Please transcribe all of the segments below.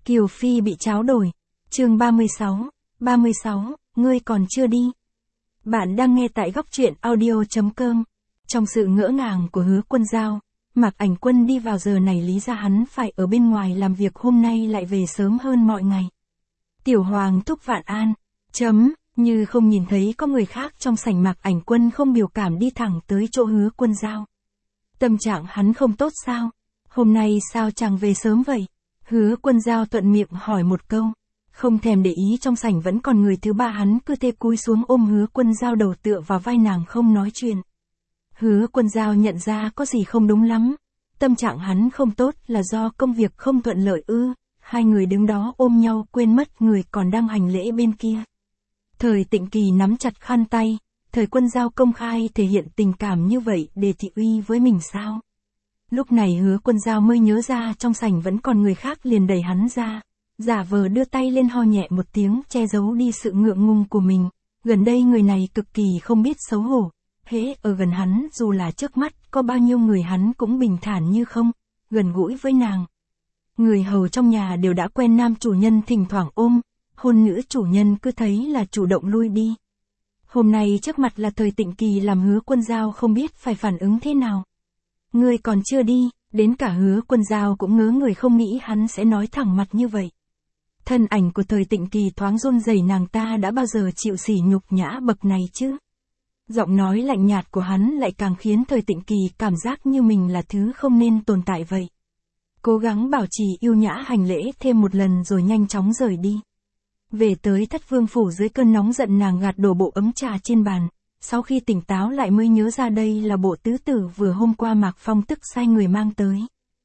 Kiều Phi bị tráo đổi. Chương 36, ngươi còn chưa đi. Bạn đang nghe tại góc truyện audio.com. Trong sự ngỡ ngàng của Hứa Quân Giao, Mạc Ảnh Quân đi vào giờ này lý ra hắn phải ở bên ngoài làm việc, hôm nay lại về sớm hơn mọi ngày. Tiểu Hoàng thúc Vạn An. Như không nhìn thấy có người khác trong sảnh, Mạc Ảnh Quân không biểu cảm đi thẳng tới chỗ Hứa Quân Giao. Tâm trạng hắn không tốt sao? Hôm nay sao chàng về sớm vậy? Hứa Quân Giao thuận miệng hỏi một câu. Không thèm để ý trong sảnh vẫn còn người thứ ba, hắn cứ thế cúi xuống ôm Hứa Quân Giao, đầu tựa vào vai nàng không nói chuyện. Hứa Quân Giao nhận ra có gì không đúng lắm. Tâm trạng hắn không tốt là do công việc không thuận lợi ư? Hai người đứng đó ôm nhau quên mất người còn đang hành lễ bên kia. Thời Tịnh Kỳ nắm chặt khăn tay. Thời Quân Giao công khai thể hiện tình cảm như vậy để thị uy với mình sao? Lúc này Hứa Quân Giao mới nhớ ra trong sảnh vẫn còn người khác, liền đẩy hắn ra. Giả vờ đưa tay lên ho nhẹ một tiếng che giấu đi sự ngượng ngùng của mình. Gần đây người này cực kỳ không biết xấu hổ. Hễ ở gần hắn, dù là trước mắt có bao nhiêu người, hắn cũng bình thản như không, gần gũi với nàng. Người hầu trong nhà đều đã quen nam chủ nhân thỉnh thoảng ôm, hôn nữ chủ nhân cứ thấy là chủ động lui đi. Hôm nay trước mặt là Thời Tịnh Kỳ, làm Hứa Quân Giao không biết phải phản ứng thế nào. Ngươi còn chưa đi, đến cả Hứa Quân Giao cũng ngớ người, không nghĩ hắn sẽ nói thẳng mặt như vậy. Thân ảnh của Thời Tịnh Kỳ thoáng run rẩy, nàng ta đã bao giờ chịu sỉ nhục nhã bậc này chứ? Giọng nói lạnh nhạt của hắn lại càng khiến Thời Tịnh Kỳ cảm giác như mình là thứ không nên tồn tại vậy. Cố gắng bảo trì yêu nhã hành lễ thêm một lần rồi nhanh chóng rời đi. Về tới Thất Vương phủ, dưới cơn nóng giận nàng gạt đổ bộ ấm trà trên bàn. Sau khi tỉnh táo lại mới nhớ ra đây là bộ tứ tử vừa hôm qua Mạc Phong Tức sai người mang tới.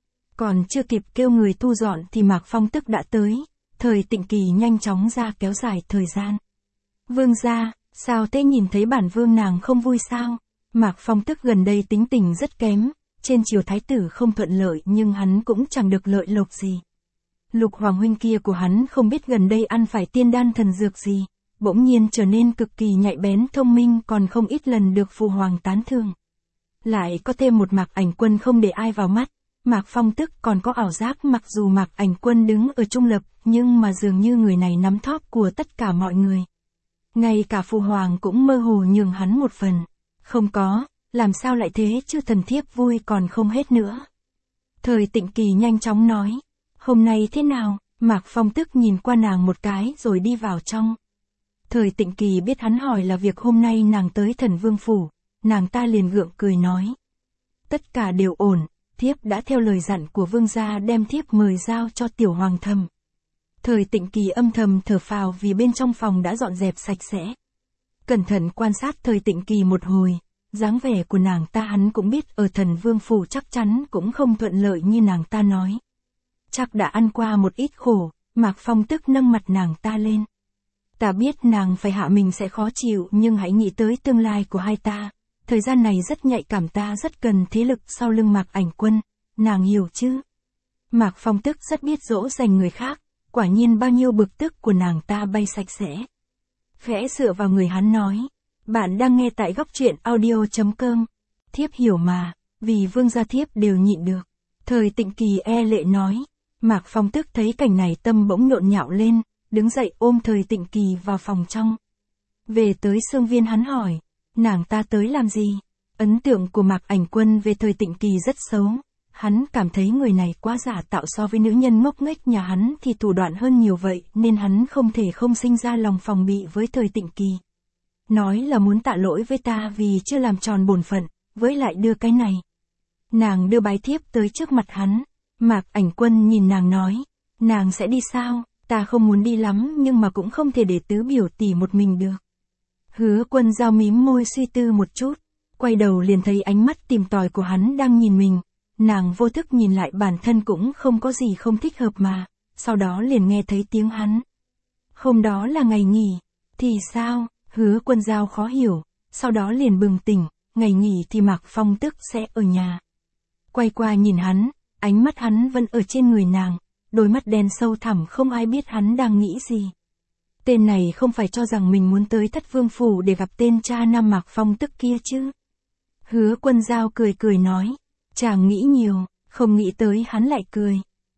Còn chưa kịp kêu người thu dọn thì Mạc Phong Tức đã tới. Thời Tịnh Kỳ nhanh chóng ra kéo dài thời gian. Vương gia, sao thế, nhìn thấy bản vương nàng không vui sao? Mạc Phong Tức gần đây tính tình rất kém. Trên triều thái tử không thuận lợi nhưng hắn cũng chẳng được lợi lộc gì. Lục hoàng huynh kia của hắn không biết gần đây ăn phải tiên đan thần dược gì, bỗng nhiên trở nên cực kỳ nhạy bén thông minh, còn không ít lần được phụ hoàng tán thưởng. Lại có thêm một Mạc Ảnh Quân không để ai vào mắt. Mạc Phong Tức còn có ảo giác mặc dù Mạc Ảnh Quân đứng ở trung lập, nhưng mà dường như người này nắm thóp của tất cả mọi người. Ngay cả phụ hoàng cũng mơ hồ nhường hắn một phần. Không có, làm sao lại thế chứ, thần thiếp vui còn không hết nữa. Thời Tịnh Kỳ nhanh chóng nói. Hôm nay thế nào? Mạc Phong Tức nhìn qua nàng một cái rồi đi vào trong. Thời Tịnh Kỳ biết hắn hỏi là việc hôm nay nàng tới Thần Vương phủ, nàng ta liền gượng cười nói. Tất cả đều ổn, thiếp đã theo lời dặn của vương gia đem thiếp mời giao cho tiểu hoàng thầm. Thời Tịnh Kỳ âm thầm thở phào vì bên trong phòng đã dọn dẹp sạch sẽ. Cẩn thận quan sát Thời Tịnh Kỳ một hồi, dáng vẻ của nàng ta hắn cũng biết ở Thần Vương phủ chắc chắn cũng không thuận lợi như nàng ta nói. Chắc đã ăn qua một ít khổ. Mạc Phong Tức nâng mặt nàng ta lên. Ta biết nàng phải hạ mình sẽ khó chịu, nhưng hãy nghĩ tới tương lai của hai ta. Thời gian này rất nhạy cảm, ta rất cần thế lực sau lưng Mạc Ảnh Quân, nàng hiểu chứ? Mạc Phong Tức rất biết dỗ dành người khác, quả nhiên bao nhiêu bực tức của nàng ta bay sạch sẽ. Khẽ dựa vào người hắn nói. Bạn đang nghe tại góc truyện audio.com. Thiếp hiểu mà, vì vương gia thiếp đều nhịn được. Thời Tịnh Kỳ e lệ nói. Mạc Phong Tức thấy cảnh này tâm bỗng nhộn nhạo lên, đứng dậy ôm Thời Tịnh Kỳ vào phòng trong. Về tới Xương Viên hắn hỏi, nàng ta tới làm gì? Ấn tượng của Mạc Ảnh Quân về Thời Tịnh Kỳ rất xấu. Hắn cảm thấy người này quá giả tạo, so với nữ nhân ngốc nghếch nhà hắn thì thủ đoạn hơn nhiều vậy, nên hắn không thể không sinh ra lòng phòng bị với Thời Tịnh Kỳ. Nói là muốn tạ lỗi với ta vì chưa làm tròn bổn phận, với lại đưa cái này. Nàng đưa bái thiếp tới trước mặt hắn. Mạc Ảnh Quân nhìn nàng nói, nàng sẽ đi sao? Ta không muốn đi lắm nhưng mà cũng không thể để tứ biểu tỷ một mình được. Hứa Quân Giao mím môi suy tư một chút, quay đầu liền thấy ánh mắt tìm tòi của hắn đang nhìn mình. Nàng vô thức nhìn lại bản thân cũng không có gì không thích hợp mà, sau đó liền nghe thấy tiếng hắn. Hôm đó là ngày nghỉ, thì sao? Hứa Quân Giao khó hiểu, sau đó liền bừng tỉnh, ngày nghỉ thì Mạc Phong Tức sẽ ở nhà. Quay qua nhìn hắn. Ánh mắt hắn vẫn ở trên người nàng, đôi mắt đen sâu thẳm, không ai biết hắn đang nghĩ gì. Tên này không phải cho rằng mình muốn tới Thất Vương phủ để gặp tên cha nam Mạc Phong Tức kia chứ? Hứa Quân Giao cười cười nói, chàng nghĩ nhiều, không nghĩ tới hắn lại cười.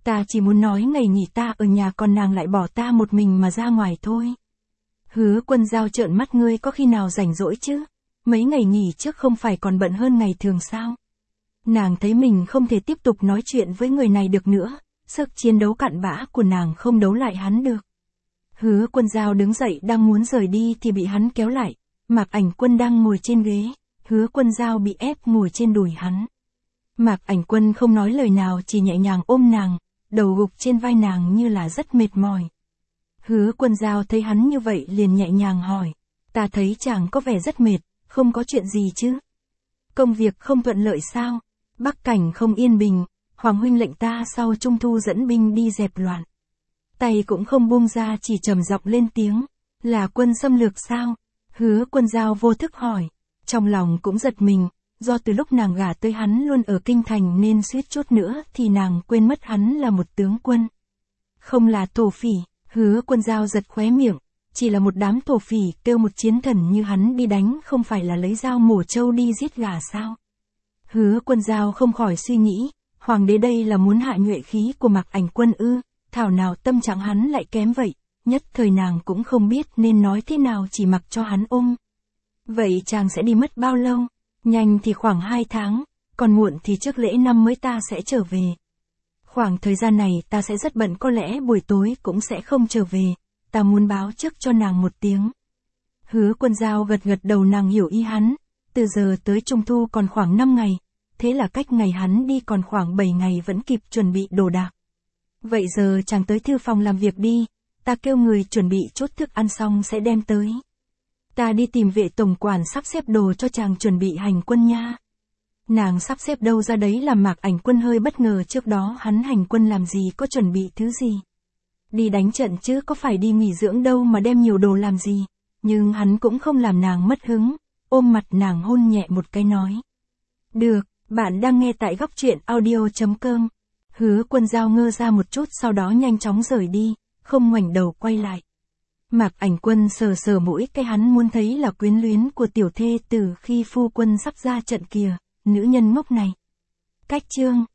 Ta chỉ muốn nói ngày nghỉ ta ở nhà còn nàng lại bỏ ta một mình mà ra ngoài thôi. Hứa Quân Giao trợn mắt, ngươi có khi nào rảnh rỗi chứ? Mấy ngày nghỉ trước không phải còn bận hơn ngày thường sao? Nàng thấy mình không thể tiếp tục nói chuyện với người này được nữa, sức chiến đấu cạn bã của nàng không đấu lại hắn được. Hứa Quân Giao đứng dậy đang muốn rời đi thì bị hắn kéo lại. Mạc Ảnh Quân đang ngồi trên ghế, Hứa Quân Giao bị ép ngồi trên đùi hắn. Mạc Ảnh Quân không nói lời nào, chỉ nhẹ nhàng ôm nàng, đầu gục trên vai nàng như là rất mệt mỏi. Hứa Quân Giao thấy hắn như vậy liền nhẹ nhàng hỏi, ta thấy chàng có vẻ rất mệt, không có chuyện gì chứ? Công việc không thuận lợi sao? Bắc cảnh không yên bình, Hoàng huynh lệnh ta sau Trung thu dẫn binh đi dẹp loạn. Tay cũng không buông ra, chỉ trầm giọng lên tiếng, là quân xâm lược sao? Hứa Quân Giao vô thức hỏi, trong lòng cũng giật mình, do từ lúc nàng gả tới hắn luôn ở kinh thành nên suýt chút nữa thì nàng quên mất hắn là một tướng quân. Không là thổ phỉ. Hứa Quân Giao giật khóe miệng, chỉ là một đám thổ phỉ kêu một chiến thần như hắn đi đánh không phải là lấy dao mổ trâu đi giết gà sao? Hứa Quân Giao không khỏi suy nghĩ, hoàng đế đây là muốn hạ nhuệ khí của Mạc Ảnh Quân ư? Thảo nào tâm trạng hắn lại kém vậy, nhất thời nàng cũng không biết nên nói thế nào, chỉ mặc cho hắn ôm. Vậy chàng sẽ đi mất bao lâu? Nhanh thì khoảng 2 tháng, còn muộn thì trước lễ năm mới ta sẽ trở về. Khoảng thời gian này ta sẽ rất bận, có lẽ buổi tối cũng sẽ không trở về, ta muốn báo trước cho nàng một tiếng. Hứa Quân Giao gật gật đầu, nàng hiểu ý hắn, từ giờ tới Trung thu còn khoảng 5 ngày, thế là cách ngày hắn đi còn khoảng 7 ngày vẫn kịp chuẩn bị đồ đạc. Vậy giờ chàng tới thư phòng làm việc đi, ta kêu người chuẩn bị chút thức ăn xong sẽ đem tới. Ta đi tìm Vệ tổng quản sắp xếp đồ cho chàng chuẩn bị hành quân nha. Nàng sắp xếp đâu ra đấy làm Mạc Ảnh Quân hơi bất ngờ, trước đó hắn hành quân làm gì có chuẩn bị thứ gì. Đi đánh trận chứ có phải đi nghỉ dưỡng đâu mà đem nhiều đồ làm gì, nhưng hắn cũng không làm nàng mất hứng, ôm mặt nàng hôn nhẹ một cái nói. Được, bạn đang nghe tại Góc Truyện Audio.com. Hứa Quân Giao ngơ ra một chút, sau đó nhanh chóng rời đi, không ngoảnh đầu quay lại. Mạc Ảnh Quân sờ sờ mũi, cái hắn muốn thấy là quyến luyến của tiểu thê từ khi phu quân sắp ra trận kìa, nữ nhân ngốc này. Cách chương